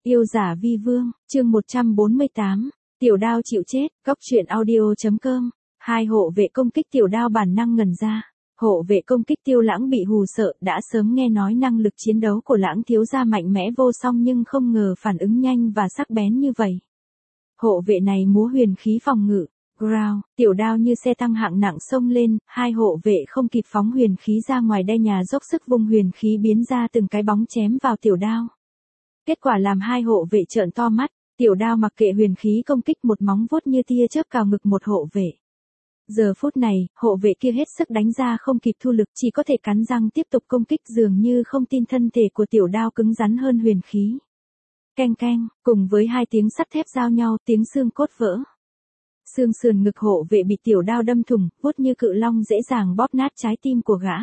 Yêu giả vi vương, chương 148, tiểu đao chịu chết, góc truyện audio.com, hai hộ vệ công kích tiểu đao bản năng ngẩn ra. Hộ vệ công kích Tiêu Lãng bị hù sợ, đã sớm nghe nói năng lực chiến đấu của Lãng thiếu gia mạnh mẽ vô song nhưng không ngờ phản ứng nhanh và sắc bén như vậy. Hộ vệ này múa huyền khí phòng ngự, ground, tiểu đao như xe tăng hạng nặng xông lên, hai hộ vệ không kịp phóng huyền khí ra ngoài đe nhà dốc sức vung huyền khí biến ra từng cái bóng chém vào tiểu đao. Kết quả làm hai hộ vệ trợn to mắt, tiểu đao mặc kệ huyền khí công kích một móng vuốt như tia chớp cào ngực một hộ vệ. Giờ phút này, hộ vệ kia hết sức đánh ra không kịp thu lực chỉ có thể cắn răng tiếp tục công kích dường như không tin thân thể của tiểu đao cứng rắn hơn huyền khí. Keng keng, cùng với hai tiếng sắt thép giao nhau tiếng xương cốt vỡ. Xương sườn ngực hộ vệ bị tiểu đao đâm thủng, vuốt như cự long dễ dàng bóp nát trái tim của gã.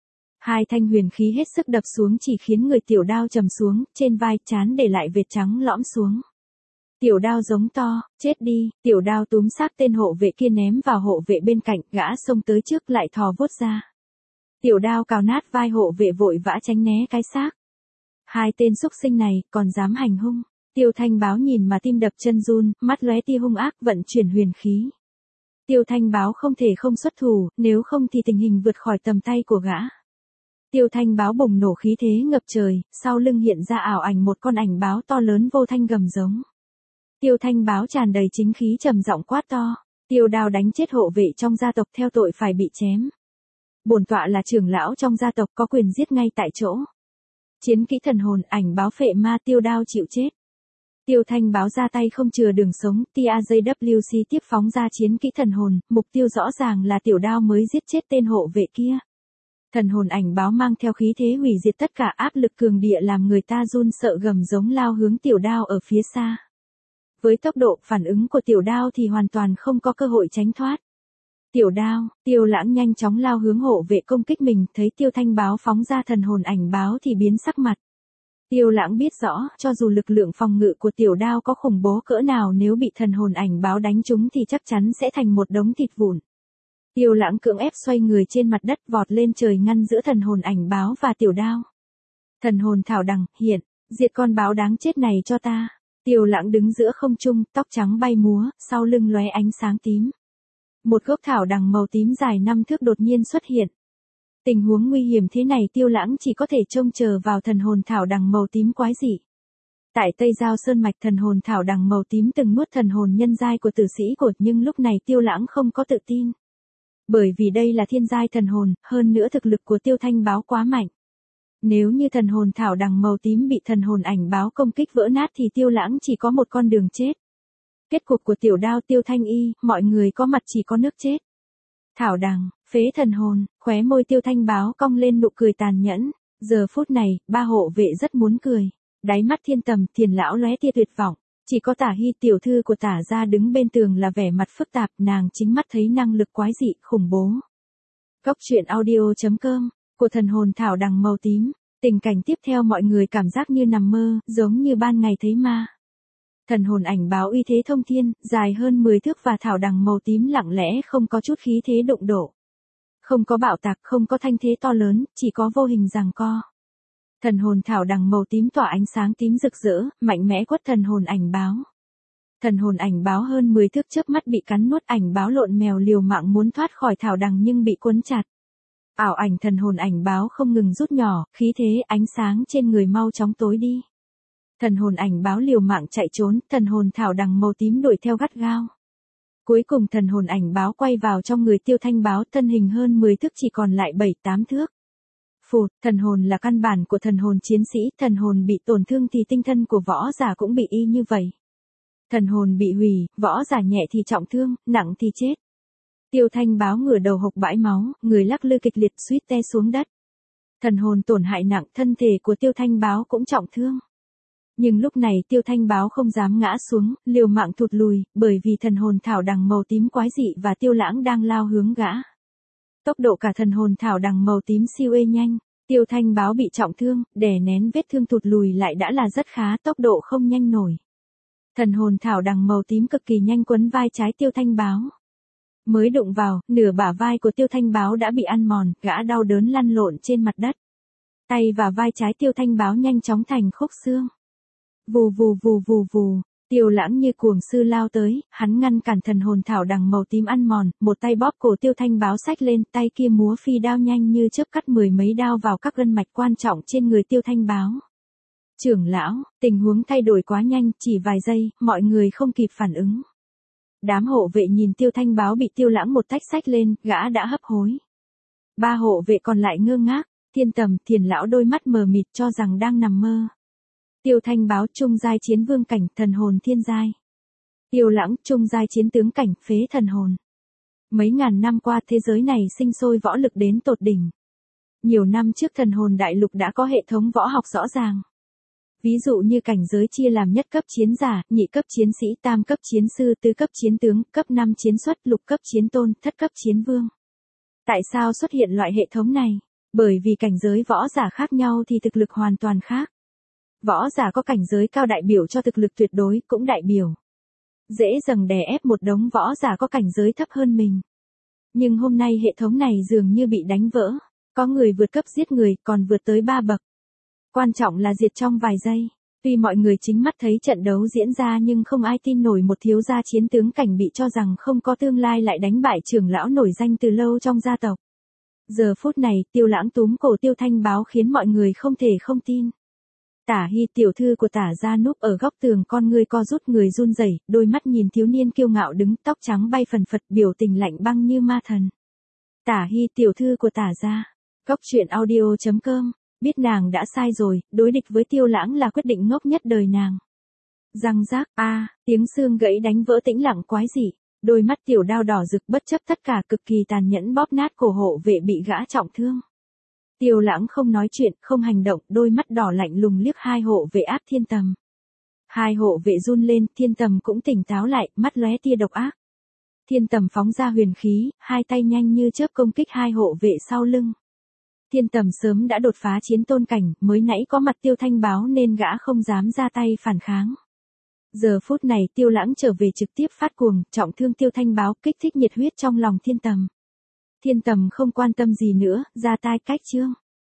Hai thanh huyền khí hết sức đập xuống chỉ khiến người tiểu đao trầm xuống, trên vai trán để lại vệt trắng lõm xuống. Tiểu đao giống to, chết đi, tiểu đao túm xác tên hộ vệ kia ném vào hộ vệ bên cạnh, gã xông tới trước lại thò vuốt ra. Tiểu đao cào nát vai hộ vệ vội vã tránh né cái xác. Hai tên xúc sinh này còn dám hành hung. Tiêu Thanh Báo nhìn mà tim đập chân run, mắt lóe tia hung ác vận chuyển huyền khí. Tiêu Thanh Báo không thể không xuất thủ, nếu không thì tình hình vượt khỏi tầm tay của gã. Tiêu Thanh Báo bùng nổ khí thế ngập trời, sau lưng hiện ra ảo ảnh một con ảnh báo to lớn vô thanh gầm giống. Tiêu Thanh Báo tràn đầy chính khí trầm giọng quát to, Tiêu Đao đánh chết hộ vệ trong gia tộc theo tội phải bị chém. Bổn tọa là trưởng lão trong gia tộc có quyền giết ngay tại chỗ. Chiến kỹ thần hồn ảnh báo phệ ma Tiêu Đao chịu chết. Tiêu Thanh Báo ra tay không chừa đường sống, TAJWC tiếp phóng ra chiến kỹ thần hồn, mục tiêu rõ ràng là tiểu đao mới giết chết tên hộ vệ kia. Thần hồn ảnh báo mang theo khí thế hủy diệt tất cả áp lực cường địa làm người ta run sợ gầm giống lao hướng tiểu đao ở phía xa. Với tốc độ phản ứng của tiểu đao thì hoàn toàn không có cơ hội tránh thoát. Tiểu đao, Tiêu Lãng nhanh chóng lao hướng hộ vệ công kích mình, thấy Tiêu Thanh Báo phóng ra thần hồn ảnh báo thì biến sắc mặt. Tiêu Lãng biết rõ, cho dù lực lượng phòng ngự của tiểu đao có khủng bố cỡ nào nếu bị thần hồn ảnh báo đánh trúng thì chắc chắn sẽ thành một đống thịt vụn. Tiêu Lãng cưỡng ép xoay người trên mặt đất vọt lên trời ngăn giữa thần hồn ảnh báo và tiểu đao. Thần hồn thảo đằng, hiện, diệt con báo đáng chết này cho ta. Tiêu Lãng đứng giữa không trung, tóc trắng bay múa, sau lưng lóe ánh sáng tím. Một gốc thảo đằng màu tím dài 5 thước đột nhiên xuất hiện. Tình huống nguy hiểm thế này Tiêu Lãng chỉ có thể trông chờ vào thần hồn thảo đằng màu tím quái dị. Tại Tây Giao Sơn Mạch thần hồn thảo đằng màu tím từng nuốt thần hồn nhân giai của tử sĩ cột nhưng lúc này Tiêu Lãng không có tự tin. Bởi vì đây là thiên giai thần hồn, hơn nữa thực lực của Tiêu Thanh Báo quá mạnh. Nếu như thần hồn thảo đằng màu tím bị thần hồn ảnh báo công kích vỡ nát thì Tiêu Lãng chỉ có một con đường chết. Kết cục của tiểu đao Tiêu Thanh Y, mọi người có mặt chỉ có nước chết. Thảo đằng, phế thần hồn, khóe môi Tiêu Thanh Báo cong lên nụ cười tàn nhẫn. Giờ phút này, ba hộ vệ rất muốn cười. Đáy mắt Thiên Tầm, Thiền lão lóe tia tuyệt vọng. Chỉ có Tả Hy tiểu thư của Tả gia đứng bên tường là vẻ mặt phức tạp, nàng chính mắt thấy năng lực quái dị, khủng bố. Góc truyện audio.com, của thần hồn thảo đằng màu tím. Tình cảnh tiếp theo mọi người cảm giác như nằm mơ, giống như ban ngày thấy ma. Thần hồn ảnh báo uy thế thông thiên, dài hơn 10 thước và thảo đằng màu tím lặng lẽ không có chút khí thế đụng độ. Không có bạo tạc, không có thanh thế to lớn, chỉ có vô hình giằng co. Thần hồn thảo đằng màu tím tỏa ánh sáng tím rực rỡ, mạnh mẽ quất thần hồn ảnh báo. Thần hồn ảnh báo hơn 10 thước chớp mắt bị cắn nuốt, ảnh báo lộn mèo liều mạng muốn thoát khỏi thảo đằng nhưng bị cuốn chặt. Ảo ảnh thần hồn ảnh báo không ngừng rút nhỏ, khí thế ánh sáng trên người mau chóng tối đi. Thần hồn ảnh báo liều mạng chạy trốn, thần hồn thảo đằng màu tím đuổi theo gắt gao. Cuối cùng thần hồn ảnh báo quay vào trong người Tiêu Thanh Báo, thân hình hơn 10 thước chỉ còn lại 7-8 thước. Phụt, thần hồn là căn bản của thần hồn chiến sĩ, thần hồn bị tổn thương thì tinh thần của võ giả cũng bị y như vậy. Thần hồn bị hủy, võ giả nhẹ thì trọng thương, nặng thì chết. Tiêu Thanh Báo ngửa đầu hộc bãi máu, người lắc lư kịch liệt suýt té xuống đất. Thần hồn tổn hại nặng, thân thể của Tiêu Thanh Báo cũng trọng thương. Nhưng lúc này Tiêu Thanh Báo không dám ngã xuống, liều mạng thụt lùi, bởi vì thần hồn thảo đằng màu tím quái dị và Tiêu Lãng đang lao hướng gã. Tốc độ cả thần hồn thảo đằng màu tím siêu nhanh, Tiêu Thanh Báo bị trọng thương, đè nén vết thương thụt lùi lại đã là rất khá, tốc độ không nhanh nổi. Thần hồn thảo đằng màu tím cực kỳ nhanh quấn vai trái Tiêu Thanh Báo. Mới đụng vào, nửa bả vai của Tiêu Thanh Báo đã bị ăn mòn, gã đau đớn lăn lộn trên mặt đất. Tay và vai trái Tiêu Thanh Báo nhanh chóng thành khúc xương. Vù vù vù vù vù, Tiêu Lãng như cuồng sư lao tới, hắn ngăn cản thần hồn thảo đằng màu tím ăn mòn, một tay bóp cổ Tiêu Thanh Báo xách lên, tay kia múa phi đao nhanh như chớp cắt mười mấy đao vào các gân mạch quan trọng trên người Tiêu Thanh Báo. Trưởng lão, tình huống thay đổi quá nhanh, chỉ vài giây, mọi người không kịp phản ứng. Đám hộ vệ nhìn Tiêu Thanh Báo bị Tiêu Lãng một tách xách lên, gã đã hấp hối. Ba hộ vệ còn lại ngơ ngác, Thiên Tầm, Thiền lão đôi mắt mờ mịt cho rằng đang nằm mơ. Tiêu Thanh Báo trung giai chiến vương cảnh, thần hồn thiên giai. Tiêu Lãng trung giai chiến tướng cảnh, phế thần hồn. Mấy ngàn năm qua thế giới này sinh sôi võ lực đến tột đỉnh. Nhiều năm trước thần hồn đại lục đã có hệ thống võ học rõ ràng. Ví dụ như cảnh giới chia làm nhất cấp chiến giả, nhị cấp chiến sĩ, tam cấp chiến sư, tứ cấp chiến tướng, cấp 5 chiến xuất, lục cấp chiến tôn, thất cấp chiến vương. Tại sao xuất hiện loại hệ thống này? Bởi vì cảnh giới võ giả khác nhau thì thực lực hoàn toàn khác. Võ giả có cảnh giới cao đại biểu cho thực lực tuyệt đối, cũng đại biểu dễ dàng đè ép một đống võ giả có cảnh giới thấp hơn mình. Nhưng hôm nay hệ thống này dường như bị đánh vỡ, có người vượt cấp giết người, còn vượt tới 3 bậc. Quan trọng là diệt trong vài giây. Tuy mọi người chính mắt thấy trận đấu diễn ra nhưng không ai tin nổi một thiếu gia chiến tướng cảnh bị cho rằng không có tương lai lại đánh bại trưởng lão nổi danh từ lâu trong gia tộc. Giờ phút này, Tiêu Lãng túm cổ Tiêu Thanh Báo khiến mọi người không thể không tin. Tả Hy tiểu thư của Tả gia núp ở góc tường, con ngươi co rút, người run rẩy, đôi mắt nhìn thiếu niên kiêu ngạo đứng, tóc trắng bay phần phật, biểu tình lạnh băng như ma thần. Tả Hy tiểu thư của Tả gia. Góc truyện audio.com. Biết nàng đã sai rồi, đối địch với Tiêu Lãng là quyết định ngốc nhất đời nàng. Răng rác, tiếng xương gãy đánh vỡ tĩnh lặng quái dị. Đôi mắt tiểu đao đỏ rực bất chấp tất cả, cực kỳ tàn nhẫn bóp nát cổ hộ vệ bị gã trọng thương. Tiêu Lãng không nói chuyện, không hành động, đôi mắt đỏ lạnh lùng liếc hai hộ vệ áp Thiên Tầm. Hai hộ vệ run lên, Thiên Tầm cũng tỉnh táo lại, mắt lóe tia độc ác. Thiên Tầm phóng ra huyền khí, hai tay nhanh như chớp công kích hai hộ vệ sau lưng. Thiên Tầm sớm đã đột phá chiến tôn cảnh, mới nãy có mặt Tiêu Thanh Báo nên gã không dám ra tay phản kháng. Giờ phút này Tiêu Lãng trở về trực tiếp phát cuồng, trọng thương Tiêu Thanh Báo, kích thích nhiệt huyết trong lòng Thiên Tầm. Thiên Tầm không quan tâm gì nữa, ra tay cách chương.